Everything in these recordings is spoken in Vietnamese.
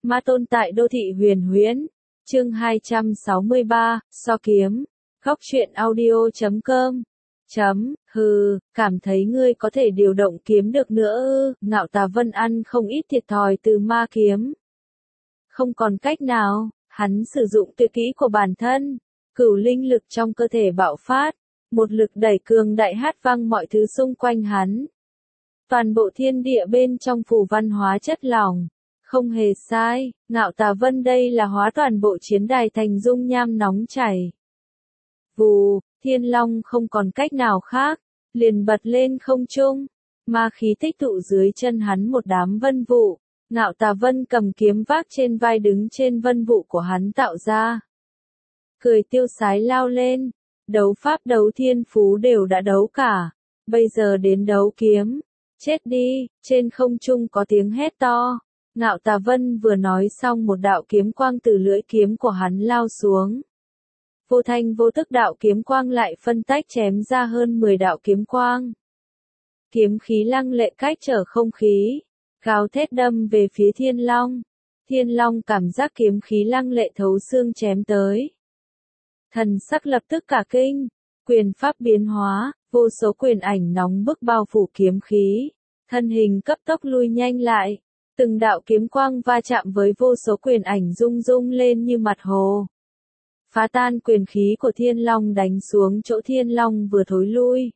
Ma tôn tại đô thị huyền huyễn. Chương 263, so kiếm. Góc truyện audio.com. Cảm thấy ngươi có thể điều động kiếm được nữa ư? Ngạo Tà Vân ăn không ít thiệt thòi từ ma kiếm. Không còn cách nào, hắn sử dụng tuyệt kỹ của bản thân, cửu linh lực trong cơ thể bạo phát, một lực đẩy cường đại hát vang mọi thứ xung quanh hắn. Toàn bộ thiên địa bên trong phủ văn hóa chất lỏng. Không hề sai, Ngạo Tà Vân đây là hóa toàn bộ chiến đài thành dung nham nóng chảy. Vù, Thiên Long không còn cách nào khác, liền bật lên không trung, ma khí tích tụ dưới chân hắn một đám vân vụ. Ngạo Tà Vân cầm kiếm vác trên vai đứng trên vân vụ của hắn tạo ra. Cười tiêu sái lao lên, đấu pháp đấu thiên phú đều đã đấu cả, bây giờ đến đấu kiếm, chết đi, trên không trung có tiếng hét to. Ngạo Tà Vân vừa nói xong một đạo kiếm quang từ lưỡi kiếm của hắn lao xuống. Vô thanh vô tức đạo kiếm quang lại phân tách chém ra hơn 10 đạo kiếm quang. Kiếm khí lăng lệ cách trở không khí, gào thét đâm về phía Thiên Long. Thiên Long cảm giác kiếm khí lăng lệ thấu xương chém tới. Thần sắc lập tức cả kinh, quyền pháp biến hóa, vô số quyền ảnh nóng bức bao phủ kiếm khí, thân hình cấp tốc lui nhanh lại. Từng đạo kiếm quang va chạm với vô số quyền ảnh rung rung lên như mặt hồ. Phá tan quyền khí của Thiên Long đánh xuống chỗ Thiên Long vừa thối lui.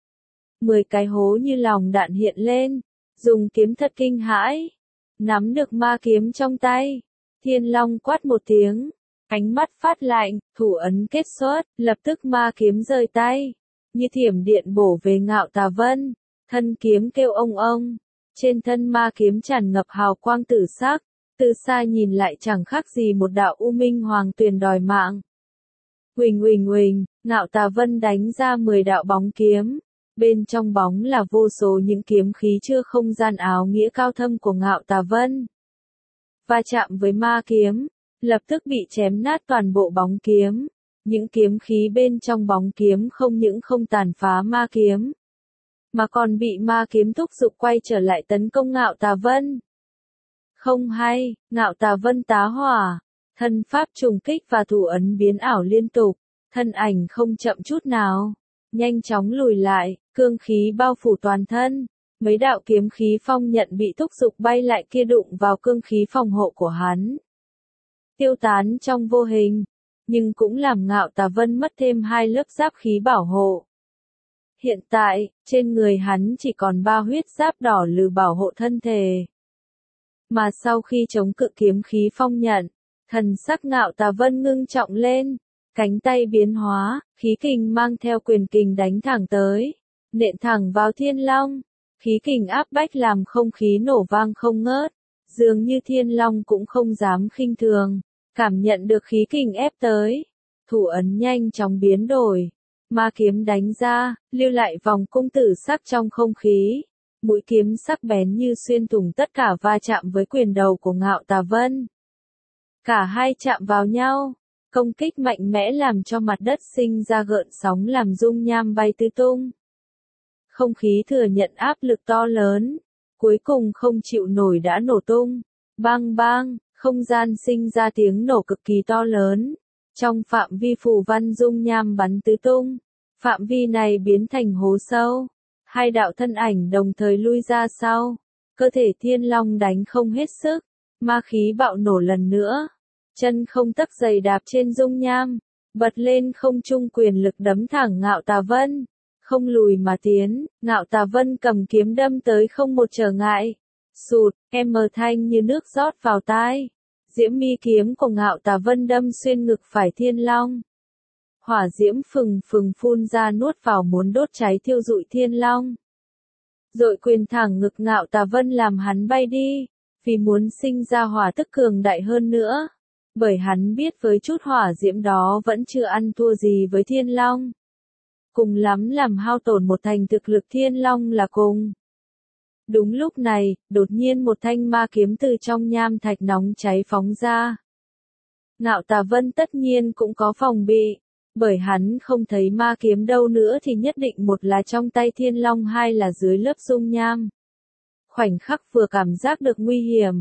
10 cái hố như lòng đạn hiện lên, dùng kiếm thật kinh hãi. Nắm được ma kiếm trong tay, Thiên Long quát một tiếng, ánh mắt phát lạnh, thủ ấn kết xuất, lập tức ma kiếm rời tay, như thiểm điện bổ về Ngạo Tà Vân, thân kiếm kêu ông ông. Trên thân ma kiếm tràn ngập hào quang tử sắc, từ xa nhìn lại chẳng khác gì một đạo u minh hoàng tuyền đòi mạng. Huỳnh huỳnh huỳnh, Ngạo Tà Vân đánh ra 10 đạo bóng kiếm, bên trong bóng là vô số những kiếm khí chưa không gian áo nghĩa cao thâm của Ngạo Tà Vân. Va chạm với ma kiếm, lập tức bị chém nát toàn bộ bóng kiếm, những kiếm khí bên trong bóng kiếm không những không tàn phá ma kiếm, mà còn bị ma kiếm thúc giục quay trở lại tấn công Ngạo Tà Vân. Không hay, Ngạo Tà Vân tá hỏa, thân pháp trùng kích và thủ ấn biến ảo liên tục, thân ảnh không chậm chút nào, nhanh chóng lùi lại, cương khí bao phủ toàn thân, mấy đạo kiếm khí phong nhận bị thúc giục bay lại kia đụng vào cương khí phòng hộ của hắn. Tiêu tán trong vô hình, nhưng cũng làm Ngạo Tà Vân mất thêm 2 lớp giáp khí bảo hộ. Hiện tại, trên người hắn chỉ còn 3 huyết giáp đỏ lừ bảo hộ thân thể. Mà sau khi chống cự kiếm khí phong nhận, thần sắc Ngạo Tà Vân ngưng trọng lên, cánh tay biến hóa, khí kình mang theo quyền kình đánh thẳng tới, nện thẳng vào Thiên Long, khí kình áp bách làm không khí nổ vang không ngớt, dường như Thiên Long cũng không dám khinh thường, cảm nhận được khí kình ép tới, thủ ấn nhanh chóng biến đổi. Ma kiếm đánh ra, lưu lại vòng cung tử sắc trong không khí. Mũi kiếm sắc bén như xuyên thủng tất cả va chạm với quyền đầu của Ngạo Tà Vân. Cả hai chạm vào nhau, công kích mạnh mẽ làm cho mặt đất sinh ra gợn sóng làm dung nham bay tứ tung. Không khí thừa nhận áp lực to lớn, cuối cùng không chịu nổi đã nổ tung. Bang bang, không gian sinh ra tiếng nổ cực kỳ to lớn. Trong phạm vi phù văn dung nham bắn tứ tung, phạm vi này biến thành hố sâu. 2 đạo thân ảnh đồng thời lui ra sau, cơ thể Thiên Long đánh không hết sức, ma khí bạo nổ lần nữa. Chân không tấc giày đạp trên dung nham, bật lên không trung quyền lực đấm thẳng Ngạo Tà Vân. Không lùi mà tiến, Ngạo Tà Vân cầm kiếm đâm tới không một trở ngại. Sụt, thanh như nước rót vào tai. Diễm mi kiếm của Ngạo Tà Vân đâm xuyên ngực phải Thiên Long. Hỏa diễm phừng phừng phun ra nuốt vào muốn đốt cháy thiêu rụi Thiên Long. Dội quyền thẳng ngực Ngạo Tà Vân làm hắn bay đi, vì muốn sinh ra hỏa tức cường đại hơn nữa. Bởi hắn biết với chút hỏa diễm đó vẫn chưa ăn thua gì với Thiên Long. Cùng lắm làm hao tổn một thành thực lực Thiên Long là cùng. Đúng lúc này, đột nhiên một thanh ma kiếm từ trong nham thạch nóng cháy phóng ra. Ngạo Tà Vân tất nhiên cũng có phòng bị, bởi hắn không thấy ma kiếm đâu nữa thì nhất định một là trong tay Thiên Long, hai là dưới lớp dung nham. Khoảnh khắc vừa cảm giác được nguy hiểm,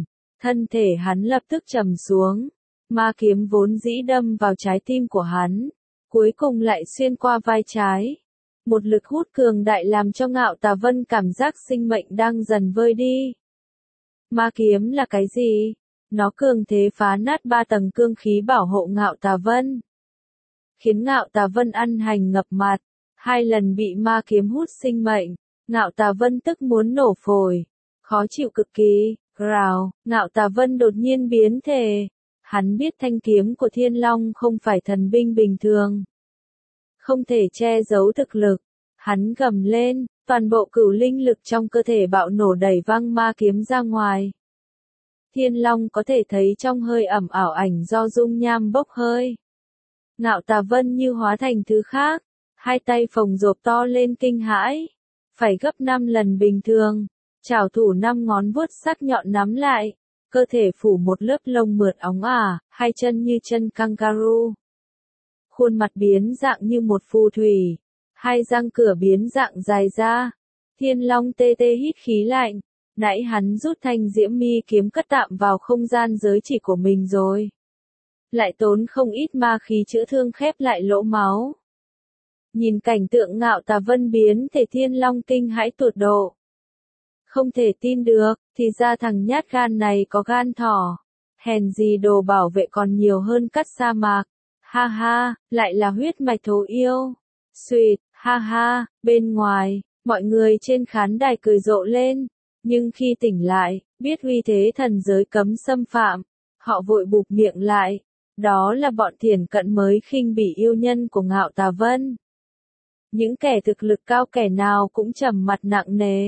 thân thể hắn lập tức trầm xuống, ma kiếm vốn dĩ đâm vào trái tim của hắn, cuối cùng lại xuyên qua vai trái. Một lực hút cường đại làm cho Ngạo Tà Vân cảm giác sinh mệnh đang dần vơi đi. Ma kiếm là cái gì? Nó cường thế phá nát 3 tầng cương khí bảo hộ Ngạo Tà Vân, khiến Ngạo Tà Vân ăn hành ngập mặt, 2 lần bị ma kiếm hút sinh mệnh. Ngạo Tà Vân tức muốn nổ phổi, khó chịu cực kỳ. Rào, Ngạo Tà Vân đột nhiên biến thể. Hắn biết thanh kiếm của Thiên Long không phải thần binh bình thường, không thể che giấu thực lực. Hắn gầm lên, toàn bộ cửu linh lực trong cơ thể bạo nổ đẩy văng ma kiếm ra ngoài. Thiên Long có thể thấy trong hơi ẩm ảo ảnh do dung nham bốc hơi. Ngạo Tà Vân như hóa thành thứ khác, 2 tay phồng rộp to lên kinh hãi, phải gấp 5 lần bình thường. Trảo thủ 5 ngón vuốt sắc nhọn nắm lại, cơ thể phủ một lớp lông mượt óng ả, 2 chân như chân kangaroo. Khuôn mặt biến dạng như một phù thủy, 2 răng cửa biến dạng dài ra. Thiên Long tê tê hít khí lạnh, nãy hắn rút thanh diễm mi kiếm cất tạm vào không gian giới chỉ của mình rồi, lại tốn không ít ma khí chữa thương khép lại lỗ máu. Nhìn cảnh tượng Ngạo Tà Vân biến thể, Thiên Long kinh hãi tột độ. Không thể tin được, thì ra thằng nhát gan này có gan thỏ. Hèn gì đồ bảo vệ còn nhiều hơn cắt sa mạc. Ha ha, lại là huyết mạch thổ yêu. Xuyệt, ha ha, bên ngoài, mọi người trên khán đài cười rộ lên. Nhưng khi tỉnh lại, biết uy thế thần giới cấm xâm phạm, họ vội bụp miệng lại. Đó là bọn thiển cận mới khinh bỉ yêu nhân của Ngạo Tà Vân. Những kẻ thực lực cao kẻ nào cũng trầm mặt nặng nề.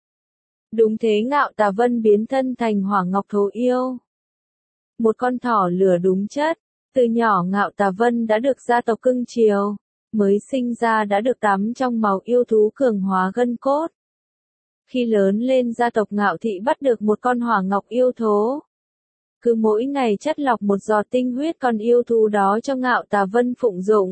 Đúng thế, Ngạo Tà Vân biến thân thành hỏa ngọc thổ yêu, một con thỏ lửa đúng chất. Từ nhỏ Ngạo Tà Vân đã được gia tộc cưng chiều, mới sinh ra đã được tắm trong máu yêu thú cường hóa gân cốt. Khi lớn lên, gia tộc Ngạo Thị bắt được một con hỏa ngọc yêu thố, cứ mỗi ngày chất lọc một giọt tinh huyết con yêu thú đó cho Ngạo Tà Vân phụng dụng.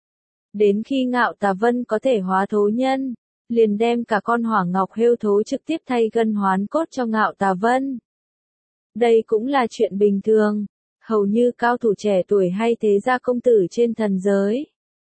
Đến khi Ngạo Tà Vân có thể hóa thố nhân, liền đem cả con hỏa ngọc heo thố trực tiếp thay gân hoán cốt cho Ngạo Tà Vân. Đây cũng là chuyện bình thường, hầu như cao thủ trẻ tuổi hay thế gia công tử trên thần giới,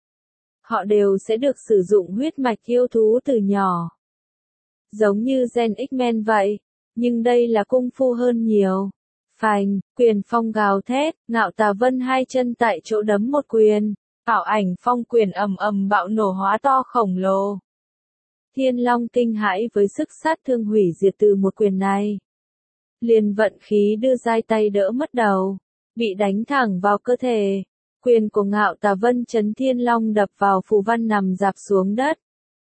họ đều sẽ được sử dụng huyết mạch yêu thú từ nhỏ. Giống như gen X-Men vậy, nhưng đây là cung phu hơn nhiều. Phành, quyền phong gào thét, Ngạo Tà Vân 2 chân tại chỗ đấm một quyền, ảo ảnh phong quyền ầm ầm bạo nổ hóa to khổng lồ. Thiên Long kinh hãi với sức sát thương hủy diệt từ một quyền này, liền vận khí đưa dai tay đỡ mất đầu, bị đánh thẳng vào cơ thể. Quyền của Ngạo Tà Vân chấn Thiên Long đập vào phù văn nằm rạp xuống đất.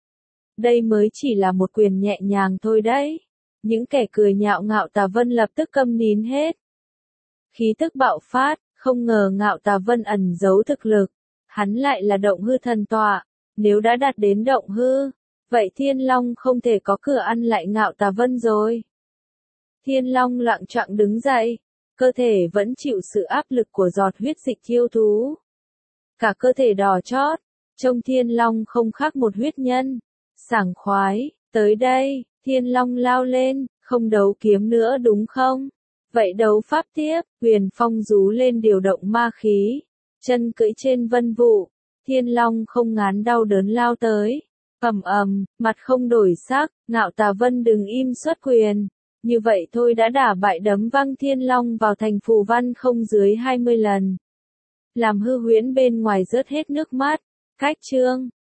Đây mới chỉ là một quyền nhẹ nhàng thôi đấy. Những kẻ cười nhạo Ngạo Tà Vân lập tức câm nín hết. Khí tức bạo phát, không ngờ Ngạo Tà Vân ẩn giấu thực lực. Hắn lại là động hư thần tọa. Nếu đã đạt đến động hư, vậy Thiên Long không thể có cửa ăn lại Ngạo Tà Vân rồi. Thiên Long loạng choạng đứng dậy, cơ thể vẫn chịu sự áp lực của giọt huyết dịch yêu thú. Cả cơ thể đỏ chót, trông Thiên Long không khác một huyết nhân. Sảng khoái, tới đây, Thiên Long lao lên, không đấu kiếm nữa đúng không? Vậy đấu pháp tiếp, huyền phong rú lên điều động ma khí, chân cưỡi trên vân vụ, Thiên Long không ngán đau đớn lao tới. Ầm ầm, mặt không đổi sắc, Ngạo Tà Vân đừng im xuất quyền. Như vậy thôi đã đả bại đấm văng Thiên Long vào thành phù văn không dưới 20 lần. Làm hư huyễn bên ngoài rớt hết nước mắt. Cách chương